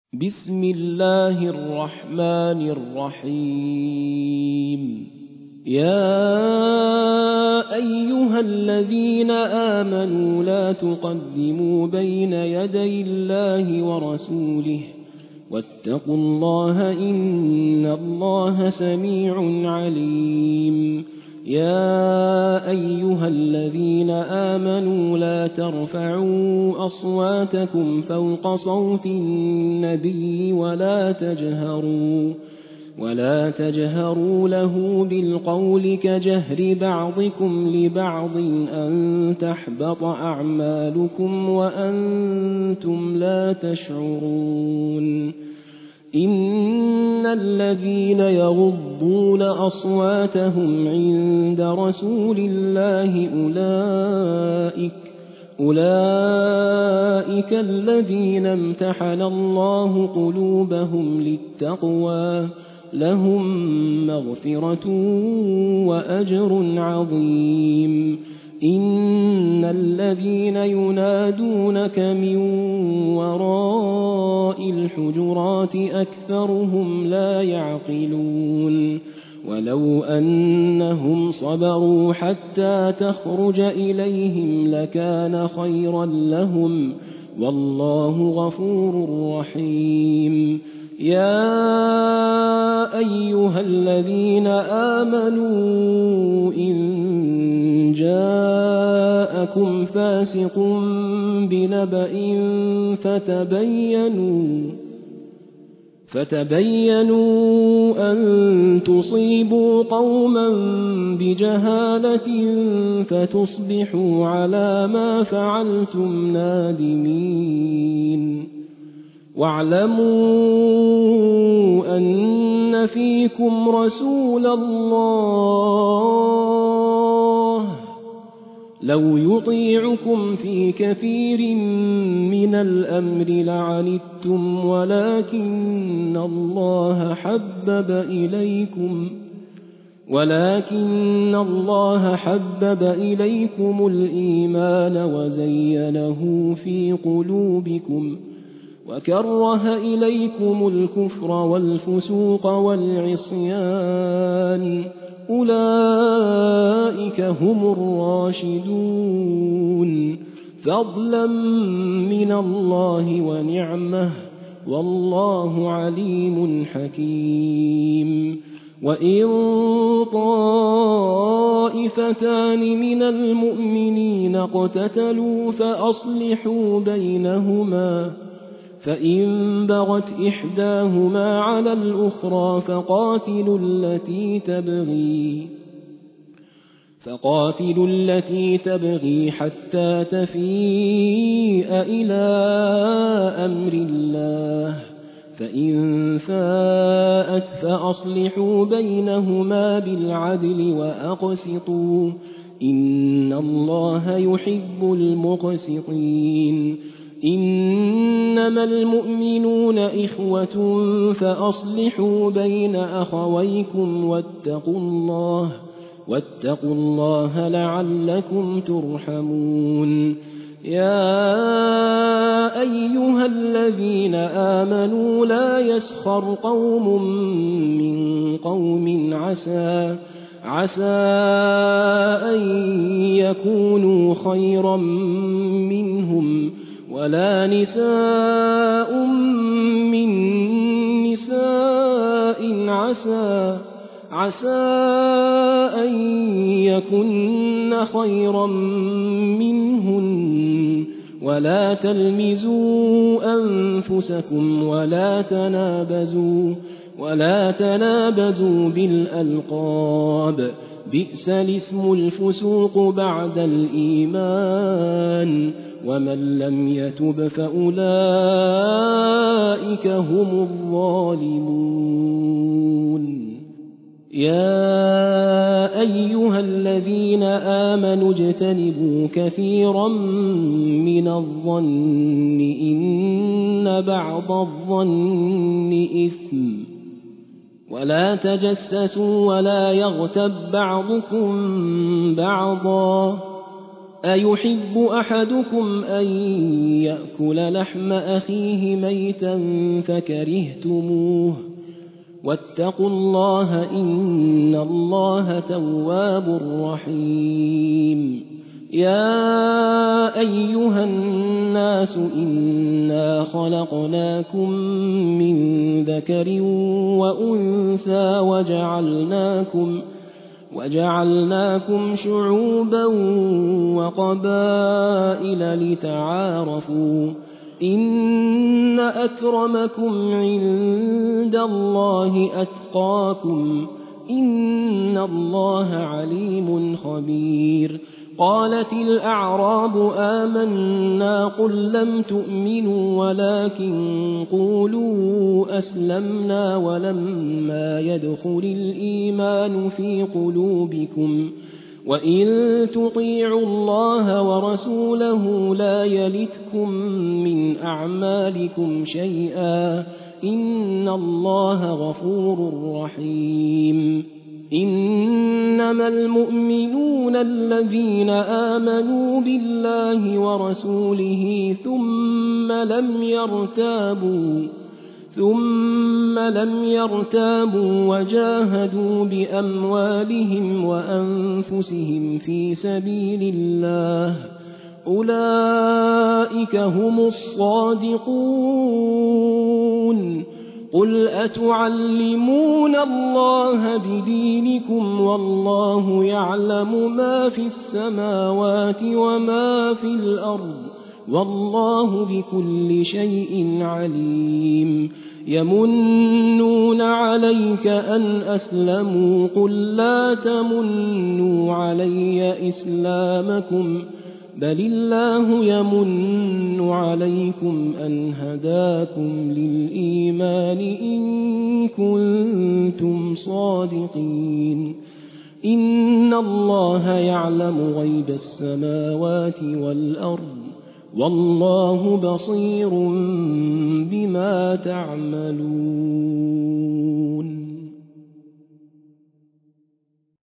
بسم الله الرحمن الرحيم. يا أيها الذين آمنوا لا تقدموا بين يدي الله ورسوله واتقوا الله إن الله سميع عليم. يا أيها الذين آمنوا لا ترفعوا أصواتكم فوق صوت النبي ولا تجهروا له بالقول كجهر بعضكم لبعض أن تحبط أعمالكم وأنتم لا تشعرون. إن الذين يغضون أصواتهم عند رسول الله أولئك الذين امتحن الله قلوبهم للتقوى لهم مغفرة وأجر عظيم. إن الذين ينادونك من وراء الحجرات أكثرهم لا يعقلون. ولو أنهم صبروا حتى تخرج إليهم لكان خيرا لهم والله غفور رحيم. يا أيها الذين آمنوا إن جاءكم فاسق بنبأ فتبينوا أن تصيبوا قوما بجهالة فتصبحوا على ما فعلتم نادمين. واعلموا أن فيكم رسول الله لو يطيعكم في كثير من الأمر لعنتم ولكن الله حبب إليكم الإيمان وزينه في قلوبكم وكره إليكم الكفر والفسوق والعصيان أولئك هم الراشدون فضلا من الله ونعمه والله عليم حكيم. وإن طائفتان من المؤمنين اقتتلوا فأصلحوا بينهما فإن بغت إحداهما على الأخرى فقاتلوا التي تبغي حتى تفيء إلى أمر الله فإن فاءت فأصلحوا بينهما بالعدل وأقسطوا إن الله يحب المقسطين. إنما المؤمنون إخوة فأصلحوا بين أخويكم واتقوا الله لعلكم ترحمون. يا أيها الذين آمنوا لا يسخر قوم من قوم عسى أن يكونوا خيرا منهم ولا نساء من نساء عسى أن يكن خيرا منهن ولا تلمزوا أنفسكم ولا تنابزوا بالألقاب بئس الاسم الفسوق بعد الإيمان ومن لم يتب فأولئك هم الظالمون. يا أيها الذين آمنوا اجتنبوا كثيرا من الظن إن بعض الظن إثم ولا تجسسوا ولا يغتب بعضكم بعضا أيحب أحدكم أن يأكل لحم أخيه ميتا فكرهتموه واتقوا الله إن الله تواب رحيم يا أيها الناس إنا خلقناكم من ذكر وأنثى وجعلناكم شعوبا وقبائل لتعارفوا إن أكرمكم عند الله أتقاكم إن الله عليم خبير قالت الأعراب آمنا قل لم تؤمنوا ولكن قولوا أسلمنا ولما يدخل الإيمان في قلوبكم وإن تطيعوا الله ورسوله لا يلتكم من أعمالكم شيئا إن الله غفور رحيم إنما المؤمنون الذين آمنوا بالله ورسوله ثم لم يرتابوا وجاهدوا بأموالهم وأنفسهم في سبيل الله أولئك هم الصادقون قل أتعلمون الله بدينكم والله يعلم ما في السماوات وما في الأرض والله بكل شيء عليم يمنون عليك أن أسلموا قل لا تمنوا علي إسلامكم بل الله يمن عليكم أن هداكم للإيمان إن كنتم صادقين إن الله يعلم غيب السماوات والأرض والله بصير بما تعملون